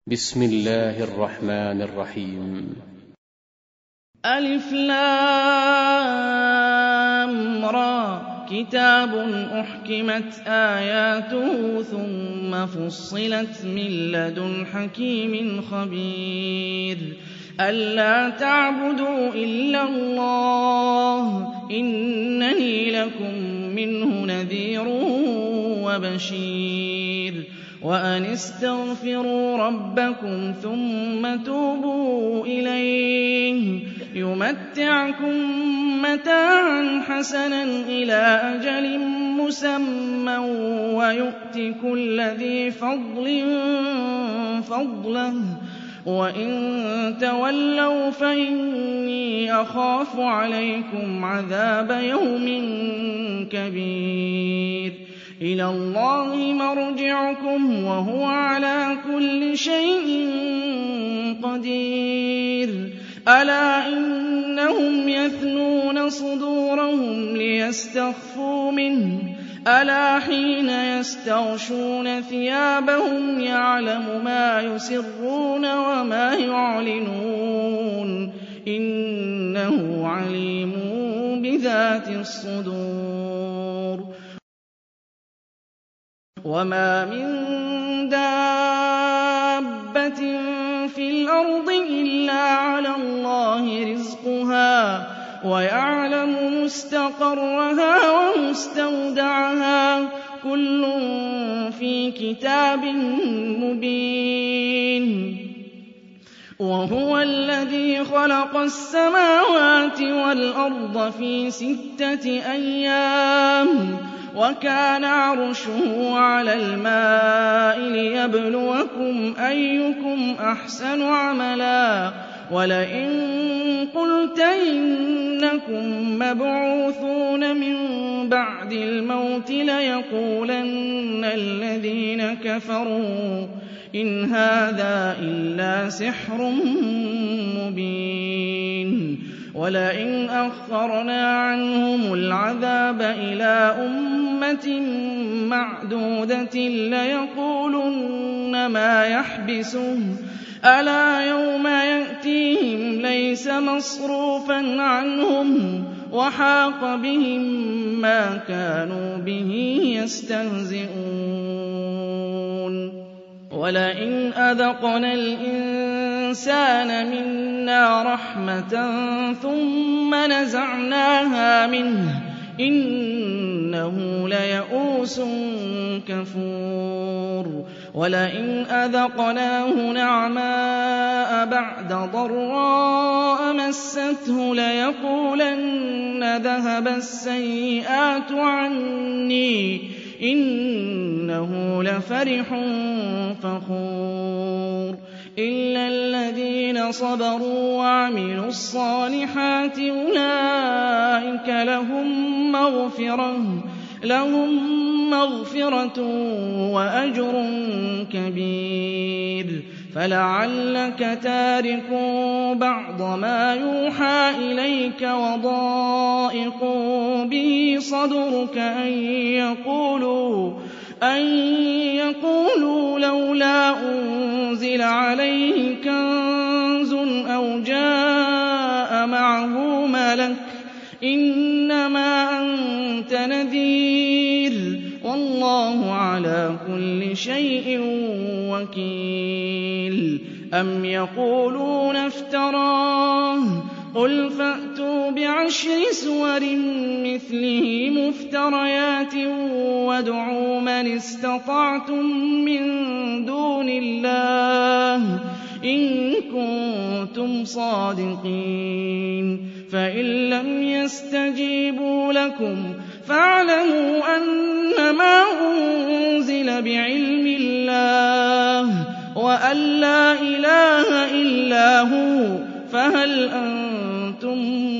بسم الله الرحمن الرحيم. ألف لام را كتاب أحكمت آياته ثم فصلت من لدن حكيم خبير ألا تعبدوا إلا الله إنني لكم منه نذير وبشير وأن استغفروا ربكم ثم توبوا إليه يمتعكم متاعا حسنا إلى أجل مسمى ويؤت كل ذي فضل فضله وإن تولوا فإني أخاف عليكم عذاب يوم كبير إلى الله مرجعكم وهو على كل شيء قدير ألا إنهم يثنون صدورهم ليستخفوا منه ألا حين يستغشون ثيابهم يعلم ما يسرون وما يعلنون إنه عليم بذات الصدور وما من دابة في الأرض إلا على الله رزقها ويعلم مستقرها ومستودعها كل في كتاب مبين وهو الذي خلق السماوات والأرض في 6 أيام وكان عرشه على الماء ليبلوكم أيكم أحسن عملا ولئن قلت إنكم مبعوثون من بعد الموت ليقولن الذين كفروا إن هذا إلا سحر مبين ولئن أخرنا عنهم العذاب إلى أمة معدودة ليقولن ما يحبسه ألا يوم يأتيهم ليس مصروفا عنهم وحاق بهم ما كانوا به يستهزئون ولئن أذقنا الإنسان منا رحمة ثم نزعناها منه إنه ليئوس كفور ولئن أذقناه نعماء بعد ضراء مسته ليقولن ذهب السيئات عني إنه لفرح فخور إلا الذين صبروا وعملوا الصالحات أولئك لهم مغفرة وأجر كبير فلعلك تارك بعض ما يوحى إليك وضائق به صدرك أن يقولوا لولا أنزل عليه كنز أو جاء معه ملك إنما أنت نذير والله على كل شيء وكيل أم يقولون افتراه قل فأتوا ب10 سور مثله مفتريات وادعوا من استطعتم من دون الله إن كنتم صادقين فإن لم يستجيبوا لكم فاعلموا أنما أنزل بعلم الله وأن لا إله إلا هو فهل أنتم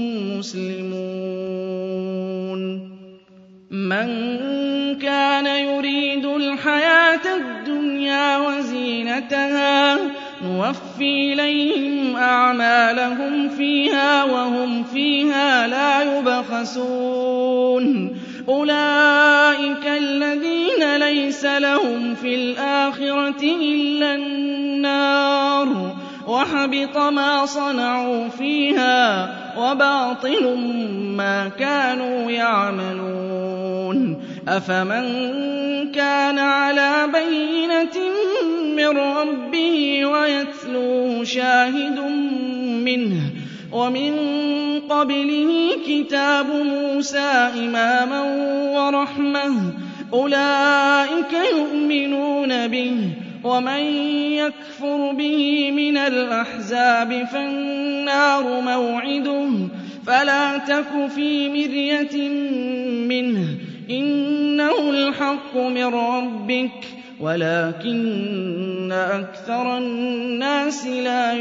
مسلمون من كان يريد الحياة الدنيا وزينتها نوفي إليهم أعمالهم فيها وهم فيها لا يبخسون أولئك الذين لَيْسَ لَهُمْ فِي الْآخِرَةِ إِلَّا النَّارُ وَحَبِطَ مَا صَنَعُوا فِيهَا وَبَاطِلٌ مَّا كَانُوا يَعْمَلُونَ أَفَمَن كَانَ عَلَىٰ بَيِّنَةٍ مِّن رَّبِّهِ وَيَتْلُوهُ شَاهِدٌ مِّنْهُ وَمِن قَبْلِهِ كِتَابُ مُوسَىٰ إِمَامًا وَرَحْمَةً أُولَٰئِكَ يُؤْمِنُونَ بِهِ ۚ وَمَن يَكْفُرْ بِهِ مِنَ الْأَحْزَابِ فَالنَّارُ مَوْعِدُهُ ۚ فَلَا تَكُ فِي مِرْيَةٍ مِّنْهُ ۚ إِنَّهُ الْحَقُّ مِن رَّبِّكَ وَلَٰكِنَّ أَكْثَرَ النَّاسِ لَا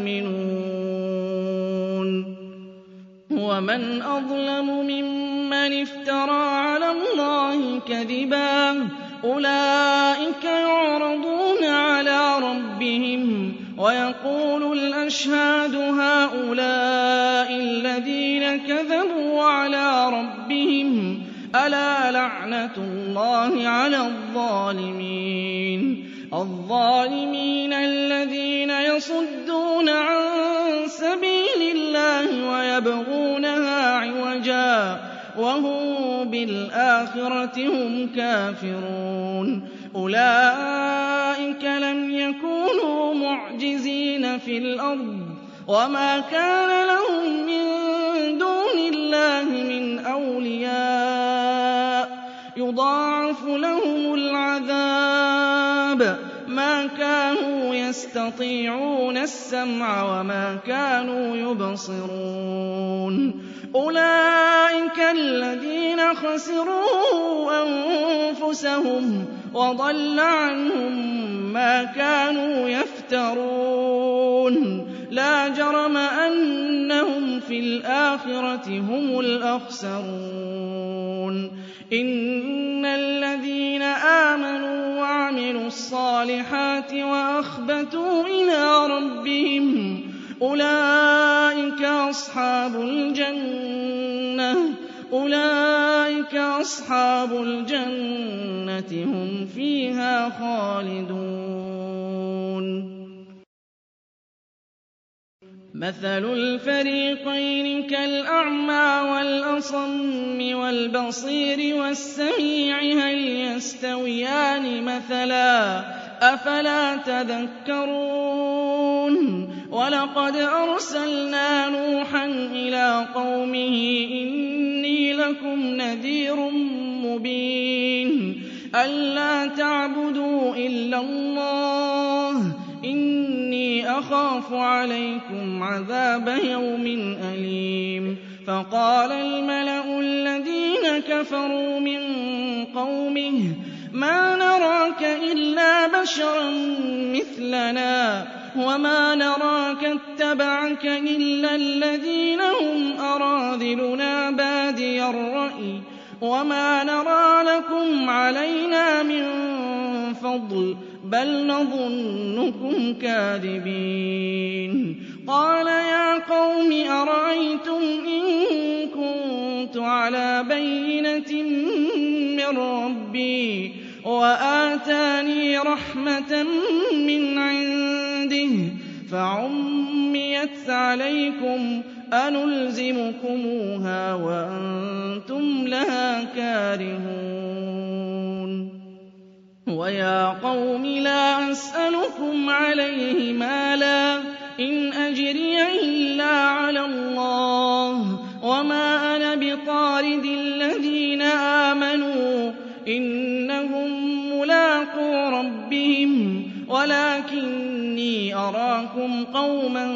يُؤْمِنُونَ وَمَنْ أَظْلَمُ مِمَّنِ افْتَرَىٰ عَلَى اللَّهِ كَذِبًا ۚ أُولَٰئِكَ يُعْرَضُونَ عَلَىٰ رَبِّهِمْ وَيَقُولُ الْأَشْهَادُ هَٰؤُلَاءِ الَّذِينَ كَذَبُوا عَلَىٰ رَبِّهِمْ ۚ أَلَا لَعْنَةُ اللَّهِ عَلَى الظَّالِمِينَ الَّذِينَ يَصُدُّونَ عَن سَبِيلِ اللَّهِ وَيَبْغُونَهَا عِوَجًا وَهُم بِالْآخِرَةِ هُمْ كَافِرُونَ أُولَٰئِكَ لَمْ يَكُونُوا مُعْجِزِينَ فِي الْأَرْضِ وَمَا كَانَ لَهُم مِّن دُونِ اللَّهِ مِنْ أَوْلِيَاءَ يُضَاعَفُ لَهُمُ الْعَذَابُ مَا كَانُوا يَسْتَطِيعُونَ السَّمْعَ وَمَا كَانُوا يُبْصِرُونَ أُولَٰئِكَ الَّذِينَ خَسِرُوا أَنفُسَهُمْ وَضَلَّ عَنْهُم مَّا كَانُوا يَفْتَرُونَ لَا جَرَمَ أَنَّهُمْ فِي الْآخِرَةِ هُمُ الْأَخْسَرُونَ إِنَّ الَّذِينَ آمَنُوا وَعَمِلُوا الصَّالِحَاتِ وَأَخْبَتُوا إِلَىٰ رَبِّهِمْ أُولَٰئِكَ أَصْحَابُ الْجَنَّةِ هُمْ فِيهَا خَالِدُونَ مَثَلُ الْفَرِيقَيْنِ كَالْأَعْمَىٰ وَالْأَصَمِّ وَالْبَصِيرِ وَالسَّمِيعِ هَلْ يَسْتَوِيَانِ مَثَلًا ۚ أَفَلَا تَذَكَّرُونَ وَلَقَدْ أَرْسَلْنَا نُوحًا إِلَىٰ قَوْمِهِ إِنِّي لَكُمْ نَذِيرٌ مُّبِينٌ أَلَّا تَعْبُدُوا إِلَّا اللَّهَ إِنِّي أَخَافُ عَلَيْكُمْ عَذَابَ يَوْمٍ أَلِيمٍ فَقَالَ الْمَلَأُ الَّذِينَ كَفَرُوا مِن قَوْمِهِ مَا نَرَاكَ إِلَّا بَشَرًا مِّثْلَنَا وَمَا نَرَاكَ اتَّبَعَكَ إِلَّا الَّذِينَ هُمْ أَرَاذِلُنَا بَادِيَ الرَّأْيِ وَمَا نَرَىٰ لَكُمْ عَلَيْنَا مِن فَضْلٍ بَلْ نَظُنُّكُمْ كَاذِبِينَ قَالَ يَا قَوْمِ أَرَأَيْتُمْ إِن كُنتُ عَلَىٰ بَيِّنَةٍ مِّن رَّبِّي وَآتَانِي رَحْمَةً مِّنْ عِندِهِ فَعُمِّيَتْ عَلَيْكُمْ أَنُلْزِمُكُمُوهَا وَأَنتُمْ لَهَا كَارِهُونَ وَيَا قَوْمِ لَا أَسْأَلُكُمْ عَلَيْهِ مَالًا إِنْ أَجْرِيَ إِلَّا عَلَى اللَّهِ وَمَا أَنَا بِطَارِدِ الَّذِينَ آمَنُوا إِنَّهُم مُّلَاقُو رَبِّهِمْ وَلَٰكِنِّي أَرَاكُمْ قَوْمًا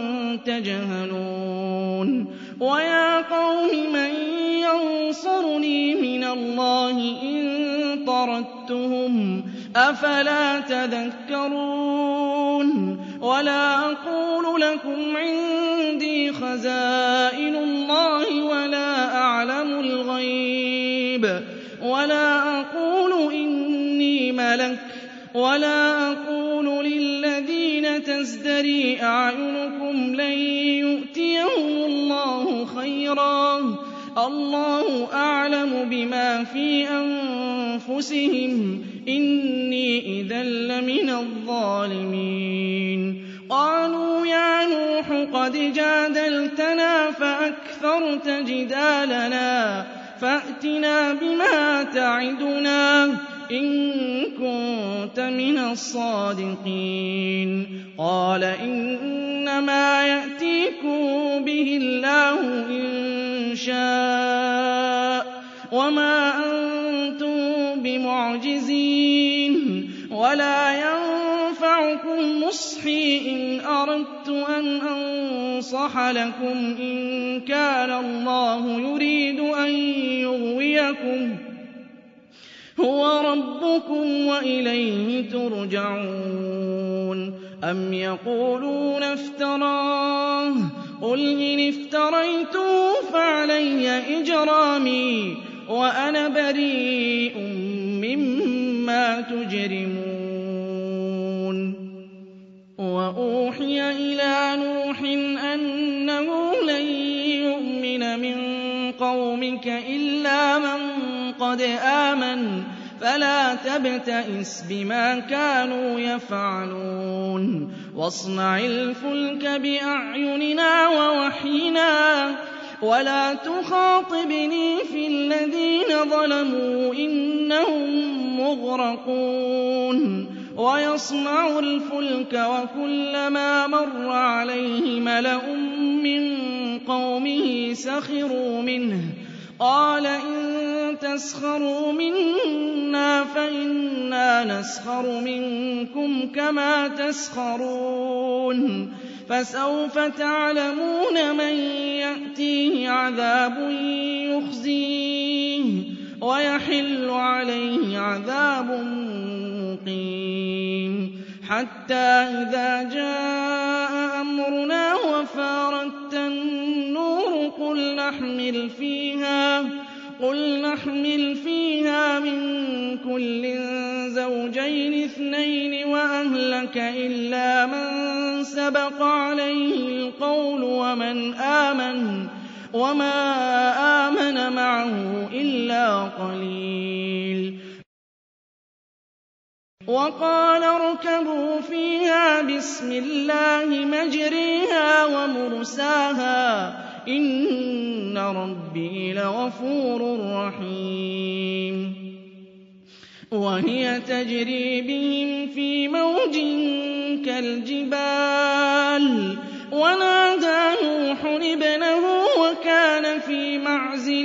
تَجْهَلُونَ وَيَا قَوْمِ مَن يَنصُرُنِي مِنَ اللَّهِ إِن طَرَدتُّهُمْ ۚ أَفَلَا تَذَكَّرُونَ وَلَا أَقُولُ لَكُمْ عِندِي خَزَائِنُ اللَّهِ وَلَا أَعْلَمُ الْغَيْبَ وَلَا أَقُولُ إِنِّي مَلَكٌ وَلَا أَقُولُ لِلَّذِينَ تَزْدَرِي أَعْيُنُكُمْ لَن يُؤْتِيَهُمُ اللَّهُ خَيْرًا ۖ اللَّهُ أَعْلَمُ بِمَا فِي أَنفُسِهِمْ ۖ إِنِّي إِذًا لَّمِنَ الظَّالِمِينَ قَالُوا يَا نُوحُ قَدْ جَادَلْتَنَا فَأَكْثَرْتَ جِدَالَنَا فَأْتِنَا بِمَا تَعِدُنَا إِن كُنتَ مِنَ الصَّادِقِينَ قَالَ إِنَّمَا يَأْتِيكُم بِهِ اللَّهُ إِن شَاءَ وَمَا أَنتُم بِمُعْجِزِينَ وَلَا يَنفَعُكُمْ نُصْحِي إِنْ أَرَدتُّ أَنْ أَنصَحَ لَكُمْ إِن كَانَ اللَّهُ يُرِيدُ أَن يُغْوِيَكُمْ هُوَ رَبُّكُمْ وَإِلَيْهِ تُرْجَعُونَ أَمْ يَقُولُونَ افْتَرَاهُ قُلْ إِنِ افْتَرَيْتُهُ فَعَلَيَّ إِجْرَامِي وَأَنَا بَرِيءٌ مِّمَّا تُجْرِمُونَ وَأُوحِيَ إِلَىٰ نُوحٍ أَنَّهُ لَن يُؤْمِنَ مِن قَوْمِكَ إِلَّا مَن قَدْ آمَنَ فَلَا تَبْتَئِسْ بِمَا كَانُوا يَفْعَلُونَ وَاصْنَعِ الْفُلْكَ بِأَعْيُنِنَا وَوَحْيِنَا وَلَا تُخَاطِبْنِي فِي الَّذِينَ ظَلَمُوا إِنَّهُم مُّغْرَقُونَ وَيَصْنَعُ الْفُلْكَ وَكُلَّمَا مَرَّ عَلَيْهِ مَلَأٌ مِّن قَوْمِهِ سَخِرُوا مِنْهُ قَالَ إِن تَسْخَرُوا مِنَّا فَإِنَّا نَسْخَرُ مِنكُمْ كَمَا تَسْخَرُونَ فَسَوْفَ تَعْلَمُونَ مَن يَأْتِيهِ عَذَابٌ يُخْزِيهِ وَيَحِلُّ عَلَيْهِ عَذَابٌ مُّقِيمٌ حَتَّىٰ إِذَا جَاءَ أَمْرُنَا وَفَارَتِ النُّورُ قُلْ نَحْمِلْ فِيهَا مِن كُلٍّ زَوْجَيْنِ اثْنَيْنِ وَأَهْلَكَ إِلَّا مَن سَبَقَ عَلَيْهِ الْقَوْلُ وَمَنْ آمَنَ وَمَا آمَنَ مَعَهُ إِلَّا قَلِيلٌ وَقَالَ ارْكَبُوا فِيهَا بِسْمِ اللَّهِ مَجْرَاهَا وَمُرْسَاهَا إِنَّ رَبِّي لَغَفُورٌ رَّحِيمٌ وَهِيَ تَجْرِي بِهِمْ فِي مَوْجٍ كَالْجِبَالِ وَنَادَىٰ نُوحٌ ابْنَهُ وَكَانَ فِي مَعْزِلٍ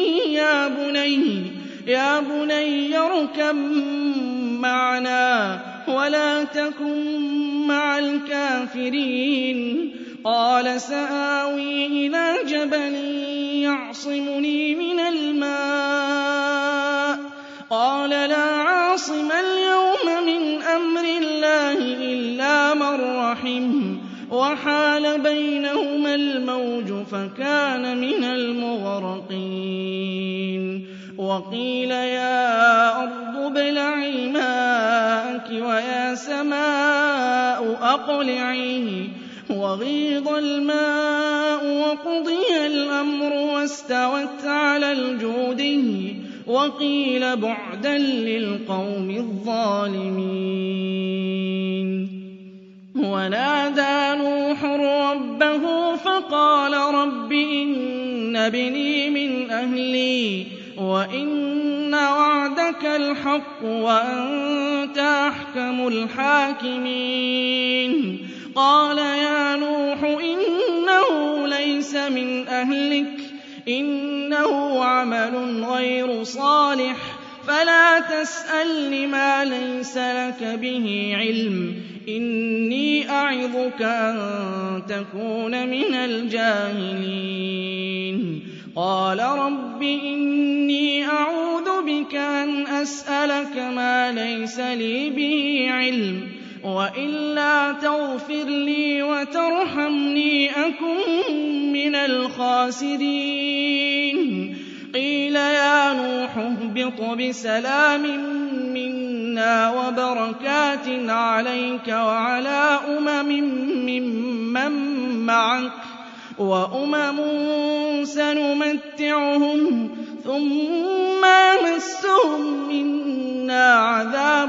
يَا بُنَيَّ ارْكَب مَّعَنَا وَلَا تَكُن مَّعَ الْكَافِرِينَ قَالَ سَآوِي إِلَىٰ جَبَلٍ يَعْصِمُنِي مِنَ الْمَاءِ قَالَ لَا عَاصِمَ الْيَوْمَ مِنْ أَمْرِ اللَّهِ إِلَّا مَن رَّحِمَ وَحَالَ بَيْنَهُمَا الْمَوْجُ فَكَانَ مِنَ الْمُغْرَقِينَ وَقِيلَ يَا أَرْضُ ابْلَعِي مَاءَكِ وَيَا سَمَاءُ أَقْلِعِي وَغِيضَ الْمَاءُ وَقُضِيَ الْأَمْرُ وَاسْتَوَتْ عَلَى الْجُودِيِّ وَقِيلَ بُعْدًا لِّلْقَوْمِ الظَّالِمِينَ وَنَادَىٰ نُوحٌ رَّبَّهُ فَقَالَ رَبِّ إِنَّ ابْنِي مِنْ أَهْلِي وَإِنَّ وَعْدَكَ الْحَقُّ وَأَنتَ أَحْكَمُ الْحَاكِمِينَ قَالَ يَا نُوحُ إِنَّهُ لَيْسَ مِنْ أَهْلِكَ إِنَّهُ عَمَلٌ غَيْرُ صَالِحٍ فَلَا تَسْأَلْنِ مَا لَيْسَ لَكَ بِهِ عِلْمٌ إِنِّي أَعِظُكَ أَن تَكُونَ مِنَ الْجَاهِلِينَ قَالَ رَبِّ إِنِّي أَعُوذُ بِكَ أَنْ أَسْأَلَكَ مَا لَيْسَ لِي بِهِ عِلْمٌ وَإِلَّا تَغْفِرْ لِي وَتَرْحَمْنِي أَكُن مِّنَ الْخَاسِرِينَ قِيلَ يَا نُوحُ اهْبِطْ بِسَلَامٍ مِّنَّا وَبَرَكَاتٍ عَلَيْكَ وَعَلَىٰ أُمَمٍ مِّمَّن مَّعَكَ وَأُمَمٌ سَنُمَتِّعُهُمْ ثُمَّ يَمَسُّهُم مِّنَّا عَذَابٌ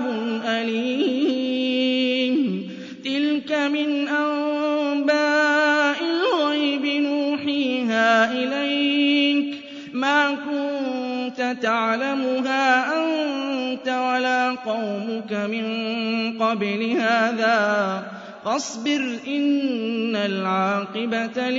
أَلِيمٌ تِلْكَ مِنْ أَنبَاءِ الْغَيْبِ نُوحِيهَا إِلَيْكَ ۖ مَا كُنتَ تَعْلَمُهَا أَنتَ وَلَا قَوْمُكَ مِن قَبْلِ هَٰذَا ۖ فَاصْبِرْ إِنَّ الْعَاقِبَةَ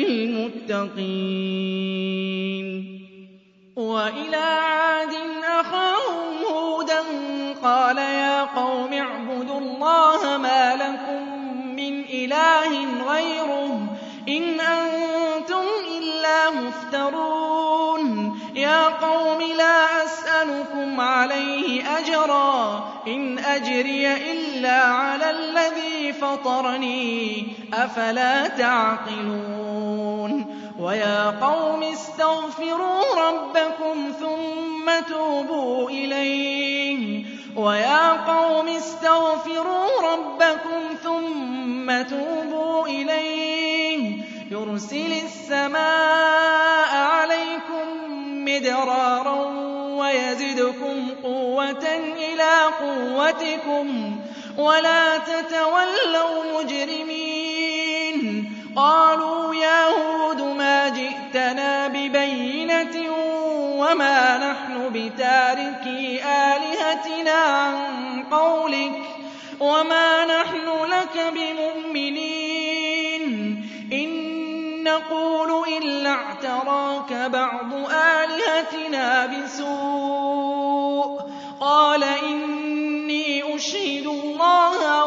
لِلْمُتَّقِينَ وَإِلَىٰ عَادٍ أَخَاهُمْ هُودًا قَالَ يَا قَوْمِ اعْبُدُوا اللَّهَ مَا لَكُم مِّنْ إِلَٰهٍ غَيْرُهُ إِنْ أَنتُمْ إِلَّا مُفْتَرُونَ يَا قَوْمِ لَا أَسْأَلُكُمْ عَلَيْهِ أَجْرًا إِنْ أَجْرِيَ إِلَّا عَلَى الَّذِي فَطَرَنِي أَفَلَا تَعْقِلُونَ وَيَا قَوْمِ استغفروا رَبَّكُمْ ثُمَّ تُوبُوا إِلَيْهِ وَيَا قَوْمِ اسْتَغْفِرُوا رَبَّكُمْ ثُمَّ تُوبُوا إِلَيْهِ يُرْسِلِ السَّمَاءَ عَلَيْكُم مِّدْرَارًا وَيَزِدْكُمْ قُوَّةً إِلَىٰ قُوَّتِكُمْ وَلَا تَتَوَلَّوْا مُجْرِمِينَ قَالُوا يَا هُودُ مَا جِئْتَنَا بِبَيِّنَةٍ وَمَا نَحْنُ بِتَارِكِي آلِهَتِنَا عَن قَوْلِكَ وَمَا نَحْنُ لَكَ بِمُؤْمِنِينَ إِن نَّقُولُ إِلَّا اعْتَرَاكَ بَعْضُ آلِهَتِنَا بِسُوءٍ قَالَ إِنِّي أُشْهِدُ اللَّهَ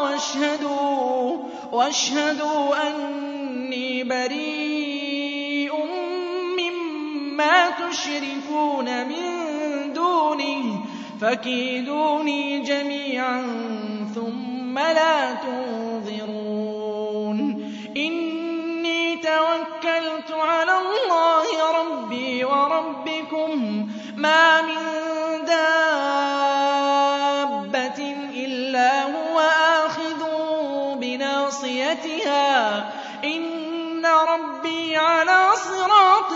واشهدوا أني بريء مما تشركون من دونه فكيدوني جميعا ثم لا تنظرون إني توكلت على الله ربي وربكم ما من دابة إلا هو آخذ بناصيتها إن ربي على صراط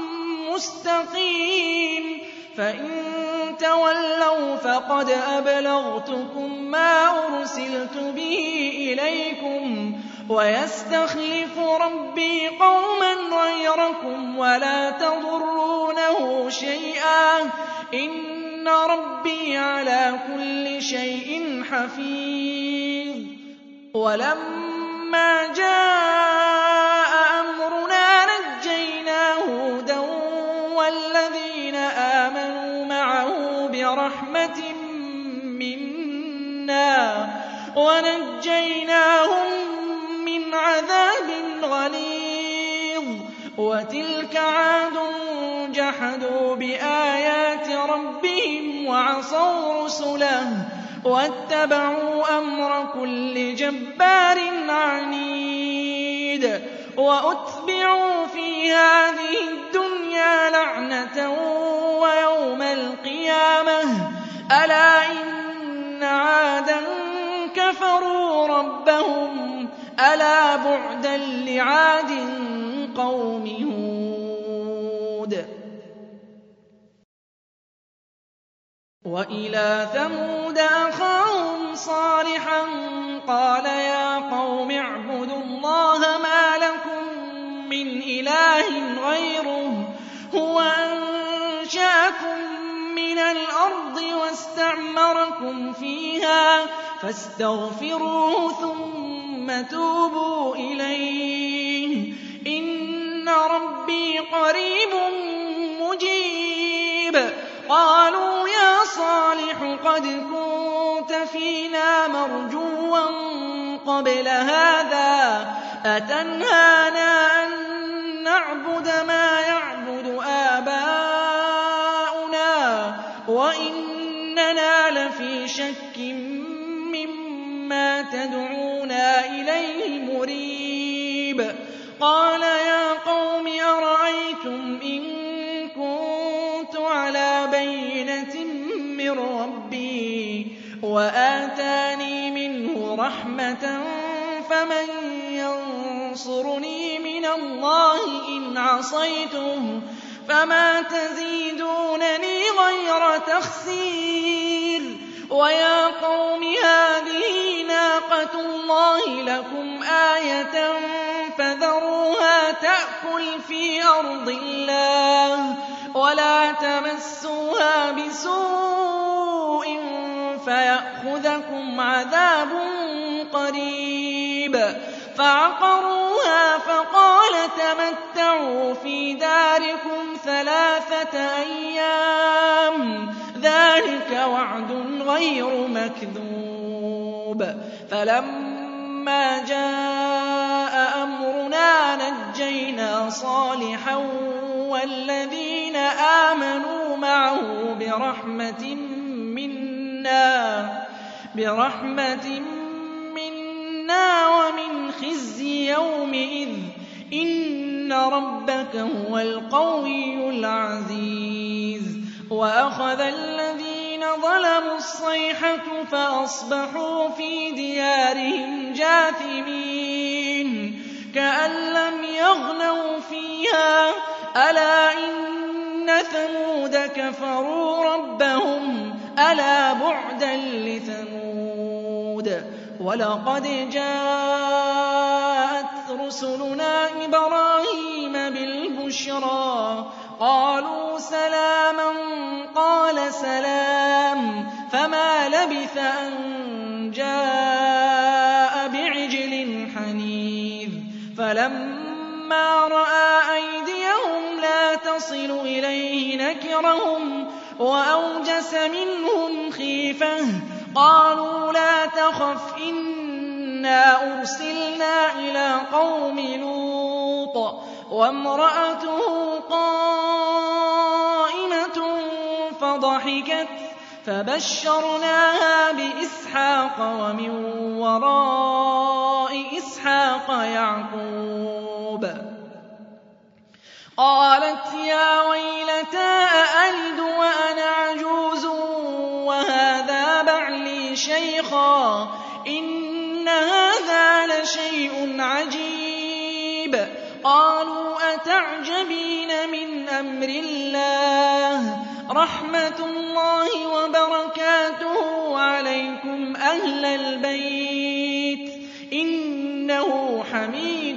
مستقيم فإن تولوا فقد أبلغتكم ما أرسلت به إليكم ويستخلف ربي قوما غيركم ولا تضرونه شيئا إن ربي على كل شيء حفيظ ولما جاء أمرنا نجينا هودا والذين آمنوا معه برحمة منا ونجيناهم من عذاب غليظ وتلك عاد جحدوا بآيات ربهم وعصوا رسله واتبعوا أمر كل جبار عنيد وأتبعوا في هذه الدنيا لعنة ويوم القيامة ألا إن عادا كفروا ربهم ألا بعدا لعاد قوم هود وإلى ثمود أخاهم صالحا قال يا قوم اعبدوا الله ما لكم من إله غيره هو أنشأكم من الأرض واستعمركم فيها فاستغفروه ثم توبوا إليه إن ربي قريب مجيب قالوا يا صالح قد كنت فينا مرجوا قبل هذا أتنهانا أن نعبد ما يعبد آباؤنا وإننا لفي شك مما تدعونا إليه مريب قال يا قوم أرأيتم إن كنت على بينة من ربي وآتاني منه رحمة فمن ينصرني من الله إن عصيته فما تزيدونني غير تخسير ويا قوم هذه ناقة الله لكم آية فذروها تأكل في أرض الله ولا تمسوها بسوء فيأخذكم عذاب قريب فعقروها فقال تمتعوا في داركم 3 أيام ذلك وعد غير مكذوب فلما جاء أمرنا نجينا صالحا والذين آمنوا معه برحمة منا ومن خزي يومئذ إن ربك هو القوي العزيز وأخذ الذين ظلموا الصيحة فأصبحوا في ديارهم جاثمين كأن لم يغنوا فيها ألا إن ثمود كفروا ربهم ألا بعدا لثمود ولقد جاءت رسلنا إبراهيم بالبشرى قالوا سلاما قال سلام فما لبث أن جاء بعجل حنيذ فلما رأى أيديهم لا تصل إليه نكرهم وأوجس منهم خيفة قالوا لا تخف إنا أرسلنا إلى قوم لوط وامرأته قائمة فضحكت فبشرناها بإسحاق ومن وراء إسحاق يعقوب قالت يا ويلتى أألد وأنا عجوز وهذا بعلي شيخا إن هذا لشيء عجيب قالوا أتعجبين من أمر الله رحمة الله وبركاته عليكم أهل البيت إنه حميد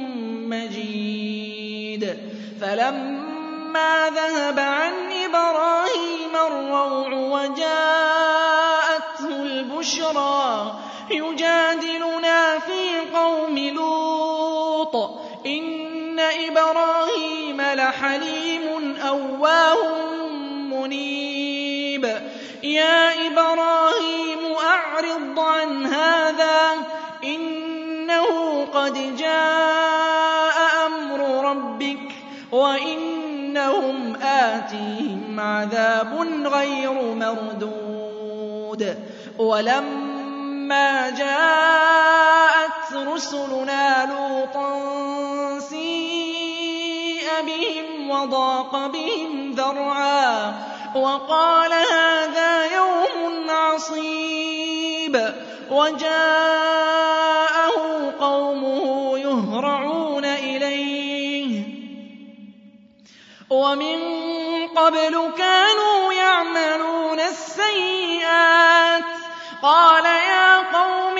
مجيد فلما ذهب عن إبراهيم الروع وجاءته البشرى يجادلنا في قوم لوط إن إبراهيم لحليم أواه منيب يا إبراهيم أعرض عن هذا إنه قد جاء أمر ربك وإنهم آتيهم عذاب غير مردود ولما جاءت رسلنا لوطا سيء بهم وضاق بهم ذرعا وقال هذا يوم عصيب وجاءه قومه يهرعون إليه ومن قبل كانوا يعملون السيئات قال يا قوم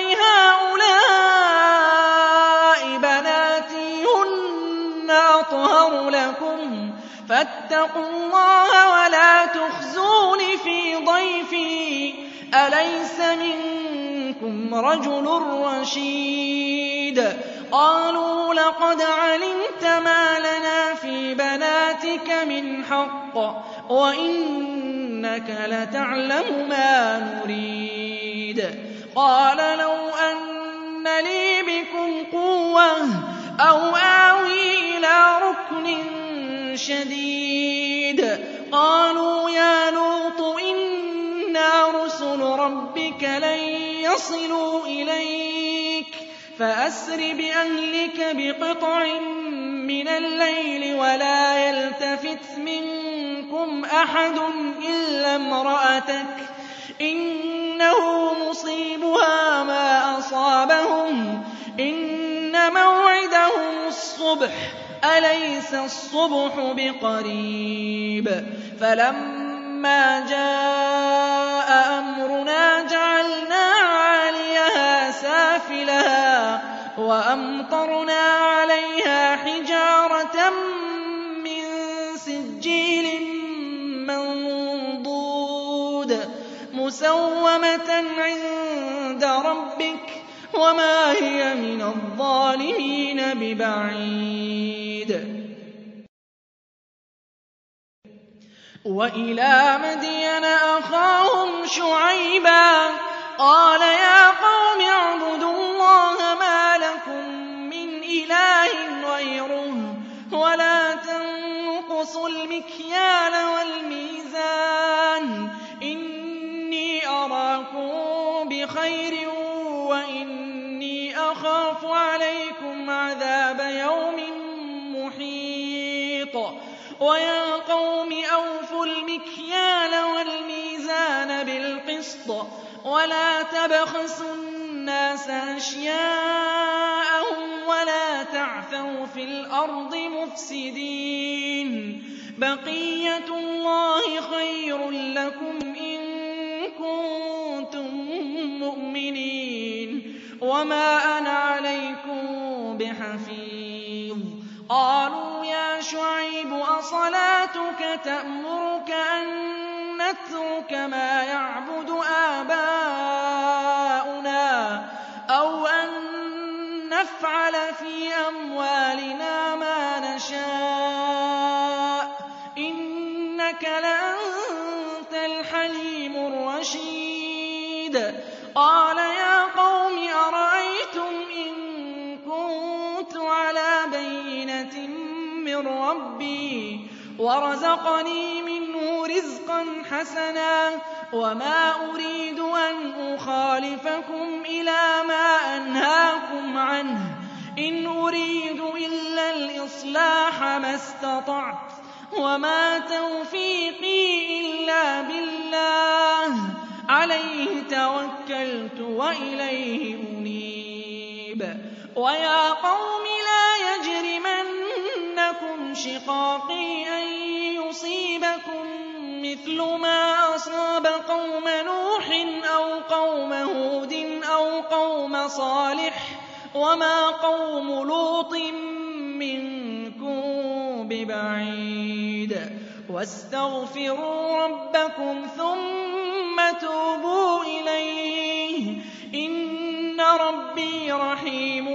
هؤلاء بناتي هن أطهر لكم فاتقوا الله ولا تخزون في ضيفي أليس منكم رجل رشيد قالوا لقد علمت ما لنا في بناتك من حق وإنك لتعلم ما نريد قال لو أن لي بكم قوة أو آوي إلى ركن شديد قالوا يا لوط إنا رسل ربك لن يصلوا إليك فأسر بأهلك بقطع من الليل ولا يلتفت منكم أحد إلا امرأتك إنه مصيبها ما أصابهم إن موعدهم الصبح أليس الصبح بقريب فلما جاء أمرنا جعلنا عاليها سافلها وأمطرنا عليها حجارة من سجيل منضود مسومة عند ربك وما هي من الظالمين ببعيد. وإلى مدين أخاهم شعيبا قال يا قوم اعبدوا الله ما لكم من إله غيره ولا تنقصوا المكيال والميزان إني أراكم بخير وإني أخاف عليكم عذاب يوم محيط. ويا قوم أوفوا المكيال والميزان بالقسط ولا تبخسوا الناس أشياءهم ولا تعثوا في الأرض مفسدين. بقية الله خير لكم إن كنتم مؤمنين وما أنا عليكم بحفيظ. قالوا يا شعيب أصلاتك تأمرك أن نترك ما يعبد آباؤنا أو أن نفعل في أموالنا ما نشاء إنك لأنت الحليم الرشيد. قال يا قوم أرأيتم إن كنت على بينة من ربي ورزقني منه رزقا حسنا وما أريد أن أخالفكم إلى ما أنهاكم عنه إن أريد إلا الإصلاح ما استطعت وما توفيقي إلا بالله عليه توكلت وإليه أنيب. ويا قوم لا يجرمنكم شقاقي أن يصيبكم مثل ما أصاب قوم نوح أو قوم هود أو قوم صالح وما قوم لوط منكم ببعيد. واستغفروا ربكم ثم توبوا إليه إن ربي رحيم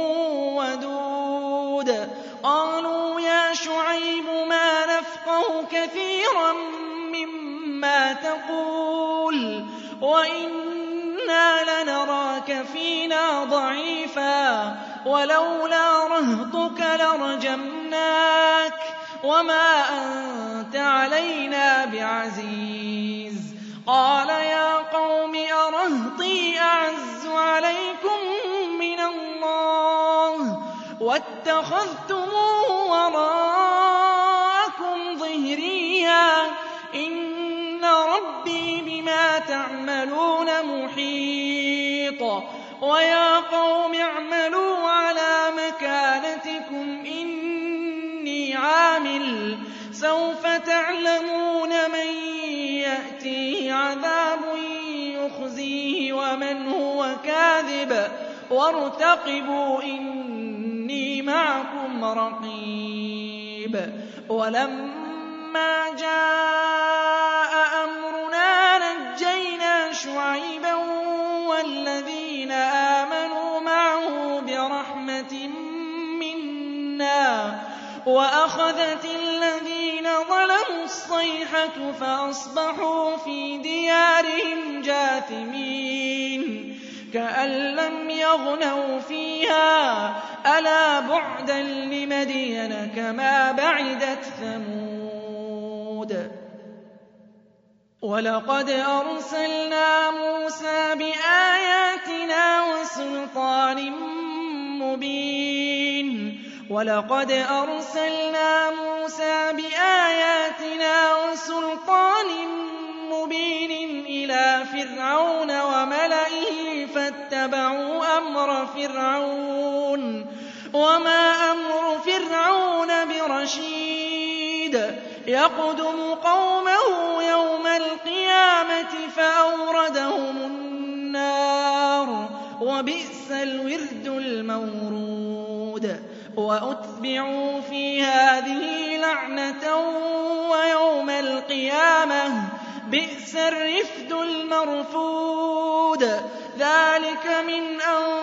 ودود. قالوا يا شعيب ما نفقه كثيرا مما تقول وإنا لنراك فينا ضعيفا ولولا رهطك لرجمناك وما أنت علينا بعزيز. قال يا قوم أرهطي أعز عليكم من الله واتخذتموه وراءكم ظهريا إن ربي بما تعملون محيط. ويا قوم اعملوا على مكانتكم إني عامل سوف تعلمون من يأتيه عذاب يخزيه ومن هو كاذب وارتقبوا إني معكم رقيب. ولما جاء أمرنا نجينا شعيبا والذين آمنوا معه برحمة منا وأخذت الذين ظلموا الصيحة فأصبحوا في ديارهم جاثمين كأن لم يغنوا فيها ألا بعدا لمدين كما بعدت ثمود. ولقد أرسلنا موسى بآياتنا وسلطان مبين ولقد أرسلنا موسى بآياتنا وسلطان مبين إلى فرعون وملئه فاتبعوا أمر فرعون وما أمر فرعون رَشِيدٌ يَقْدُمُ قَوْمَهُ يَوْمَ الْقِيَامَةِ فَأَوْرَدَهُمُ النَّارَ ۖ وَبِئْسَ الْوِرْدُ الْمَوْرُودُ وَأُتْبِعُوا فِي هَٰذِهِ لَعْنَةً وَيَوْمَ الْقِيَامَةِ بِئْسَ الرِّفْدُ الْمَرْفُودُ ذَٰلِكَ مِنْ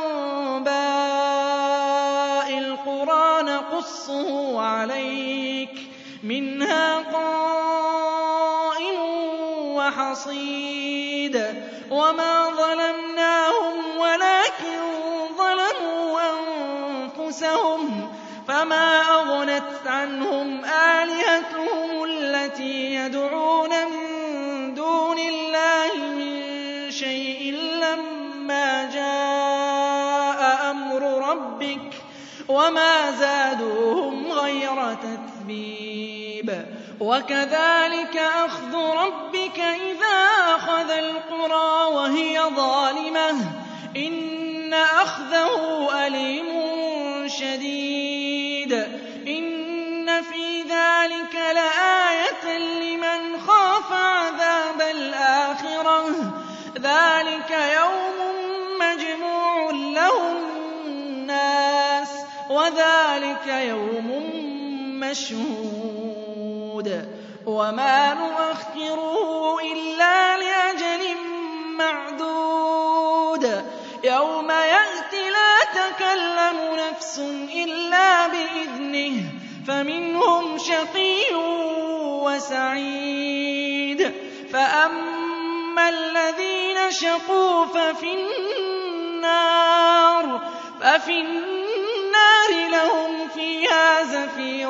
أَنبَاءِ الْقُرَىٰ نَقُصُّهُ عَلَيْكَ ۖ مِنْهَا قَائِمٌ وَحَصِيدٌ وَمَا ظَلَمْنَاهُمْ وَلَٰكِن ظَلَمُوا أَنفُسَهُمْ فَمَا أَغْنَتْ عَنْهُمْ آلِهَتُهُمُ الَّتِي يَدْعُونَ مِن دُونِ اللَّهِ مِن شَيْءٍ لَّمَّا جَاءَ أَمْرُ رَبِّكَ وَمَا زَادُوهُمْ غَيْرَ تَتْبِيبٍ وَكَذَٰلِكَ أَخْذُ رَبِّكَ إِذَا أَخَذَ الْقُرَىٰ وَهِيَ ظَالِمَةٌ ۚ إِنَّ أَخْذَهُ أَلِيمٌ شَدِيدٌ إِنَّ فِي ذَٰلِكَ لَآيَةً لِّمَنْ خَافَ عَذَابَ الْآخِرَةِ ۚ ذَٰلِكَ يَوْمٌ مَّجْمُوعٌ لَّهُ النَّاسُ وَذَٰلِكَ يَوْمٌ مَّشْهُودٌ وَمَا نُؤَخِّرُهُ إِلَّا لِأَجَلٍ مَّعْدُودٍ يَوْمَ يَأْتِ لَا تَكَلَّمُ نَفْسٌ إِلَّا بِإِذْنِهِ فَمِنْهُمْ شَقِيٌّ وَسَعِيدٌ فَأَمَّا الَّذِينَ شَقُوا فَفِي النَّارِ لَهُمْ فِيهَا زَفِيرٌ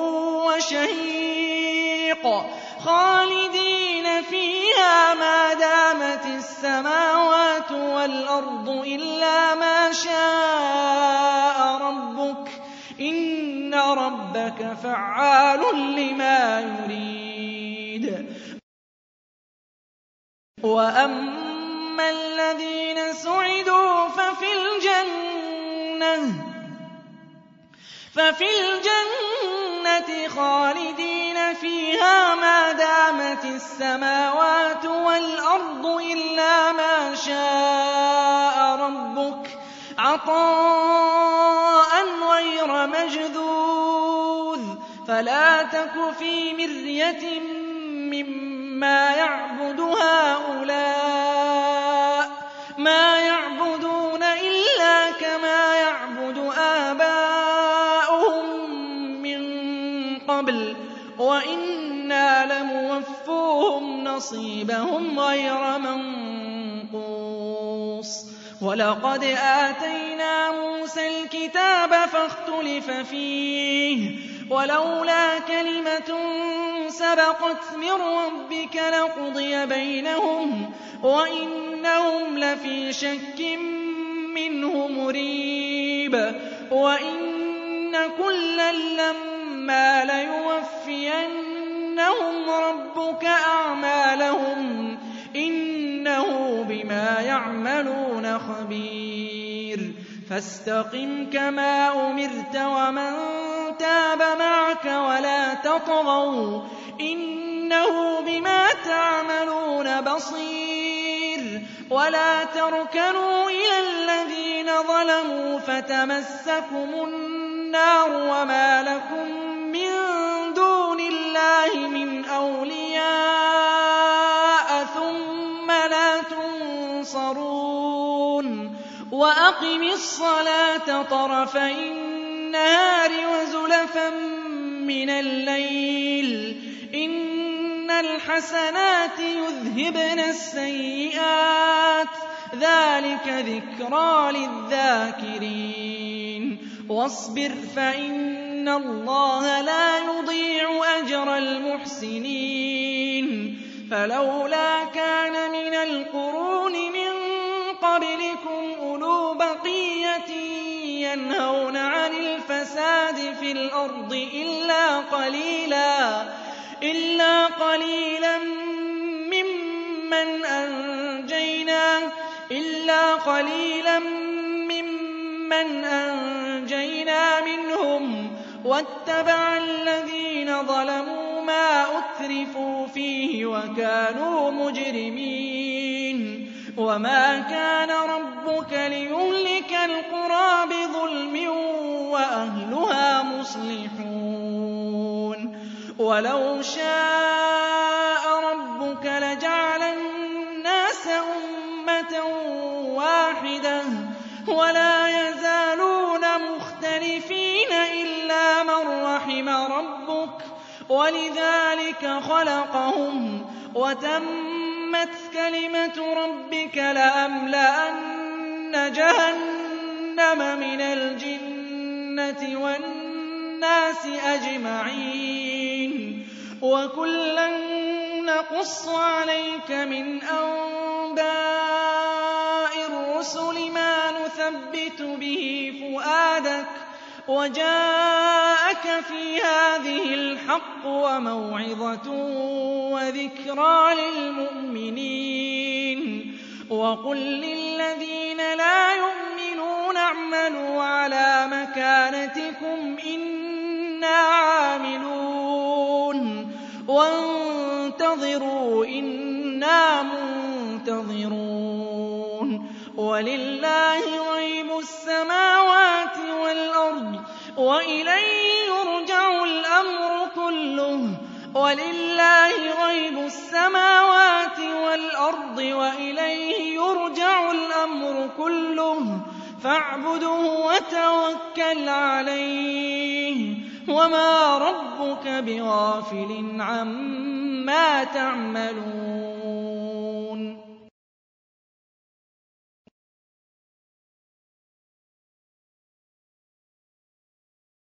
وَشَهِيقٌ خَالِدِينَ فِيهَا مَا دَامَتِ السَّمَاوَاتُ وَالْأَرْضُ إِلَّا مَا شَاءَ رَبُّكَ ۚ إِنَّ رَبَّكَ فَعَّالٌ لِّمَا يُرِيدُ وَأَمَّا الَّذِينَ سُعِدُوا فَفِي الْجَنَّةِ خَالِدِينَ فِيهَا مَا دَامَتِ السَّمَاوَاتُ وَالْأَرْضُ إِلَّا مَا شَاءَ رَبُّكَ عَطَاءً غَيْرَ مَجْذُوذٍ فَلَا تَكُ فِي مِرْيَةٍ مِّمَّا يَعْبُدُ هَٰؤُلَاءِ ۚ مَا يَعْبُدُونَ إِلَّا كَمَا يَعْبُدُ آبَاؤُهُم مِّن قَبْلُ ۚ وَإِنَّا لَمُوَفُّوهُمْ نَصِيبَهُمْ غَيْرَ مَنقُوصٍ وَلَقَدْ آتَيْنَا مُوسَى الْكِتَابَ فَاخْتُلِفَ فِيهِ ۚ وَلَوْلَا كَلِمَةٌ سَبَقَتْ مِن رَّبِّكَ لَقُضِيَ بَيْنَهُمْ وَإِنَّهُمْ لَفِي شَكٍّ مِّنْهُ مُرِيبٍ وَإِنَّ كُلًّا لَّمَّا لَيُوَفِّيَنَّهُمْ رَبُّكَ أَعْمَالَهُمْ ۚ إِنَّهُ بِمَا يَعْمَلُونَ خَبِيرٌ فَاسْتَقِمْ كَمَا أُمِرْتَ وَمَن تَابَ مَعَكَ وَلَا تَطْغَوْا ۚ إِنَّهُ بِمَا تَعْمَلُونَ بَصِيرٌ وَلَا تَرْكَنُوا إِلَى الَّذِينَ ظَلَمُوا فَتَمَسَّكُمُ النَّارُ وَمَا لَكُم مِّن دُونِ اللَّهِ مِنْ أَوْلِيَاءَ ثُمَّ لَا تُنصَرُونَ وَأَقِمِ الصَّلَاةَ طَرَفَيِ النَّهَارِ وَزُلَفًا مِّنَ اللَّيْلِ ۚ إِنَّ الْحَسَنَاتِ يُذْهِبْنَ السَّيِّئَاتِ ۚ ذَٰلِكَ ذِكْرَىٰ لِلذَّاكِرِينَ وَاصْبِرْ فَإِنَّ اللَّهَ لَا يُضِيعُ أَجْرَ الْمُحْسِنِينَ فَلَوْلَا كَانَ مِنَ الْقُرُونِ مِن قَبْلِكُمْ أُولُو بَقِيَّةٍ يَنْهَوْنَ عَنِ الْفَسَادِ فِي الْأَرْضِ إِلَّا قَلِيلًا مِّمَّنْ أَنجَيْنَا مِنْهُمْ واتبع الذين ظلموا ما أترفوا فيه وكانوا مجرمين وما كان ربك ليهلك القرى بظلم وأهلها مصلحون ولو شاء ربك لجعل الناس أمة واحدة ولا يزالون مختلفين إلا من رحم ربك ولذلك خلقهم وتمت كلمة ربك لأملأن جهنم من الجنة والناس أجمعين وكلا نقص عليك من أنباء الرسل ما نثبت به فؤادك وجاءك في هذه الحق وموعظة وذكرى للمؤمنين وقل للذين لا يؤمنون اعملوا على مكانتكم إنا عاملون وانتظروا إنا منتظرون ولله غيب السماوات والأرض وإليه يرجع الأمر كله ولله غيب السماوات والأرض وإليه يرجع الأمر كله فاعبده وتوكل عليه وما ربك بغافل عما تعملون